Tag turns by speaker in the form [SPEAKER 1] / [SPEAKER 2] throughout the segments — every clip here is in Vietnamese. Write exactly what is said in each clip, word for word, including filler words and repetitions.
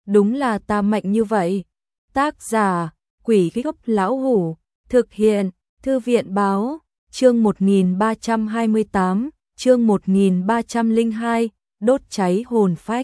[SPEAKER 1] đúng là ta mạnh như vậy. Tác giả, Quỷ Gốc Lão Hủ, thực hiện, Thư viện Báo, chương một nghìn ba trăm hai mươi tám, chương một nghìn ba trăm lẻ hai, đốt cháy hồn phách.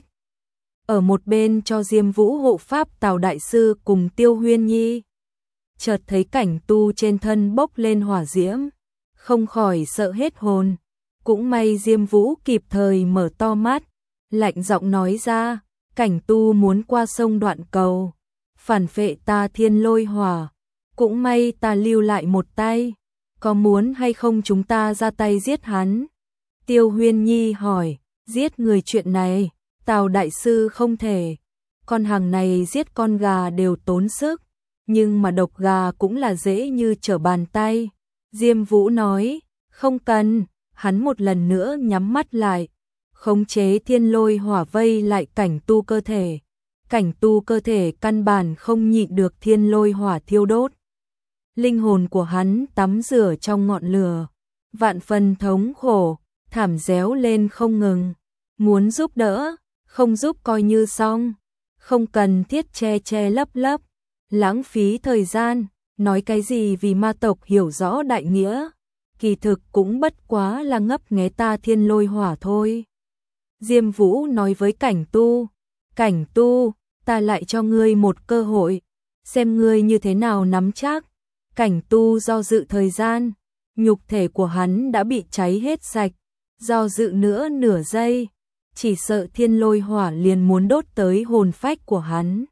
[SPEAKER 1] Ở một bên cho Diêm Vũ hộ pháp Tào đại sư cùng Tiêu Huyên Nhi, chợt thấy cảnh tu trên thân bốc lên hỏa diễm, không khỏi sợ hết hồn. Cũng may Diêm Vũ kịp thời mở to mắt, lạnh giọng nói ra, cảnh tu muốn qua sông Đoạn Cầu, phản phệ ta thiên lôi hỏa, cũng may ta lưu lại một tay, có muốn hay không chúng ta ra tay giết hắn? Tiêu Huyên Nhi hỏi, giết người chuyện này, Tào đại sư không thể, con hàng này giết con gà đều tốn sức, nhưng mà độc gà cũng là dễ như trở bàn tay. Diêm Vũ nói, không cần. Hắn một lần nữa nhắm mắt lại, khống chế thiên lôi hỏa vây lại cảnh tu cơ thể. Cảnh tu cơ thể căn bản không nhịn được thiên lôi hỏa thiêu đốt. Linh hồn của hắn tắm rửa trong ngọn lửa, vạn phần thống khổ, thảm réo lên không ngừng. Muốn giúp đỡ, không giúp coi như xong, không cần thiết che che lấp lấp, lãng phí thời gian, nói cái gì vì ma tộc hiểu rõ đại nghĩa. Kỳ thực cũng bất quá là ngấp nghé ta thiên lôi hỏa thôi. Diêm Vũ nói với cảnh tu, cảnh tu, ta lại cho ngươi một cơ hội, xem ngươi như thế nào nắm chắc. Cảnh tu do dự thời gian, nhục thể của hắn đã bị cháy hết sạch, do dự nữa nửa giây, chỉ sợ thiên lôi hỏa liền muốn đốt tới hồn phách của hắn.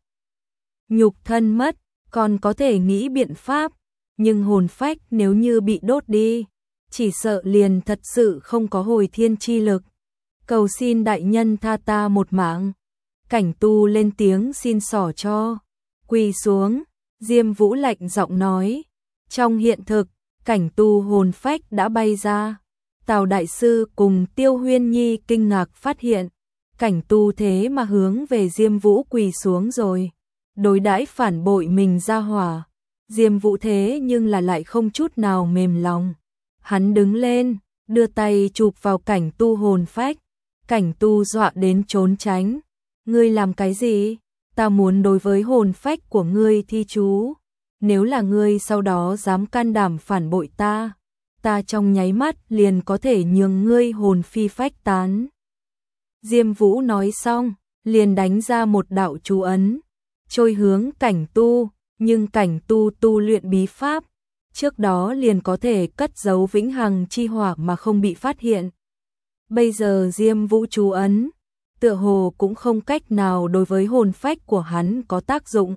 [SPEAKER 1] Nhục thân mất, còn có thể nghĩ biện pháp, nhưng hồn phách nếu như bị đốt đi, chỉ sợ liền thật sự không có hồi thiên chi lực. Cầu xin đại nhân tha ta một mạng. Cảnh tu lên tiếng xin xỏ cho. Quỳ xuống, Diêm Vũ lạnh giọng nói. Trong hiện thực, cảnh tu hồn phách đã bay ra. Tào đại sư cùng Tiêu Huyên Nhi kinh ngạc phát hiện, cảnh tu thế mà hướng về Diêm Vũ quỳ xuống rồi. Đối đãi phản bội mình ra hỏa. Diêm Vũ thế nhưng là lại không chút nào mềm lòng. Hắn đứng lên, đưa tay chụp vào cảnh tu hồn phách. Cảnh tu dọa đến trốn tránh. Ngươi làm cái gì? Ta muốn đối với hồn phách của ngươi thi chú. Nếu là ngươi sau đó dám can đảm phản bội ta, ta trong nháy mắt liền có thể nhường ngươi hồn phi phách tán. Diêm Vũ nói xong, liền đánh ra một đạo chú ấn, trôi hướng cảnh tu, nhưng cảnh tu tu luyện bí pháp. Trước đó liền có thể cất giấu vĩnh hằng chi hỏa mà không bị phát hiện. Bây giờ Diêm Vũ chú ấn, tựa hồ cũng không cách nào đối với hồn phách của hắn có tác dụng.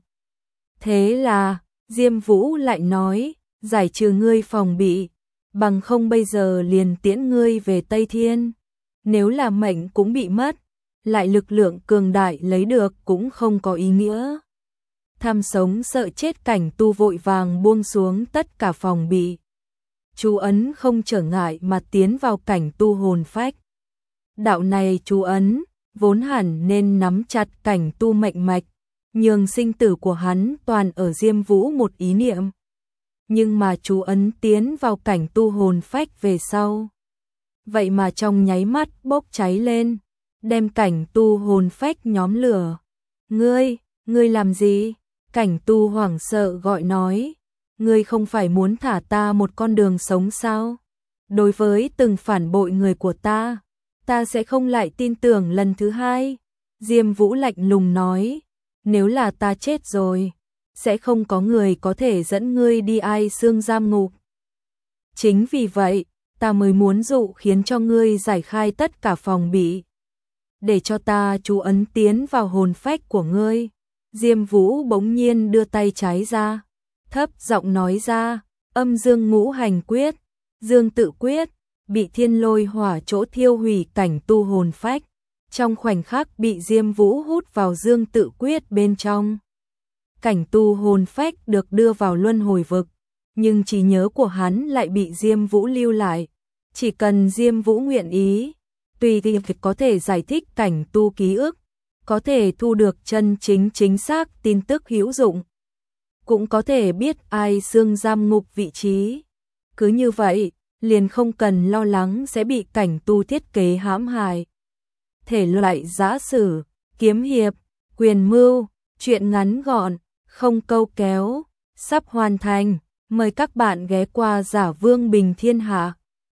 [SPEAKER 1] Thế là, Diêm Vũ lại nói, giải trừ ngươi phòng bị, bằng không bây giờ liền tiễn ngươi về Tây Thiên. Nếu là mệnh cũng bị mất, lại lực lượng cường đại lấy được cũng không có ý nghĩa. Tham sống sợ chết cảnh tu vội vàng buông xuống tất cả phòng bị. Chú ấn không trở ngại mà tiến vào cảnh tu hồn phách. Đạo này chú ấn, vốn hẳn nên nắm chặt cảnh tu mệnh mạch, nhường sinh tử của hắn toàn ở Diêm Vũ một ý niệm. Nhưng mà chú ấn tiến vào cảnh tu hồn phách về sau. Vậy mà trong nháy mắt bốc cháy lên, đem cảnh tu hồn phách nhóm lửa. Ngươi, ngươi làm gì? Cảnh tu hoảng sợ gọi nói, ngươi không phải muốn thả ta một con đường sống sao? Đối với từng phản bội người của ta, ta sẽ không lại tin tưởng lần thứ hai. Diêm Vũ lạnh lùng nói, nếu là ta chết rồi, sẽ không có người có thể dẫn ngươi đi ai xương giam ngục. Chính vì vậy, ta mới muốn dụ khiến cho ngươi giải khai tất cả phòng bị, để cho ta chú ấn tiến vào hồn phách của ngươi. Diêm Vũ bỗng nhiên đưa tay trái ra, thấp giọng nói ra, âm dương ngũ hành quyết, dương tự quyết, bị thiên lôi hỏa chỗ thiêu hủy cảnh tu hồn phách. Trong khoảnh khắc bị Diêm Vũ hút vào dương tự quyết bên trong. Cảnh tu hồn phách được đưa vào luân hồi vực, nhưng trí nhớ của hắn lại bị Diêm Vũ lưu lại. Chỉ cần Diêm Vũ nguyện ý, tùy thì có thể giải thích cảnh tu ký ức, có thể thu được chân chính chính xác tin tức hữu dụng, cũng có thể biết ai xương giam ngục vị trí. Cứ như vậy, liền không cần lo lắng sẽ bị cảnh tu thiết kế hãm hại. Thể loại giã sử, kiếm hiệp, Quyền mưu, chuyện ngắn gọn, không câu kéo, sắp hoàn thành. Mời các bạn ghé qua Giả Vương Bình Thiên Hạ.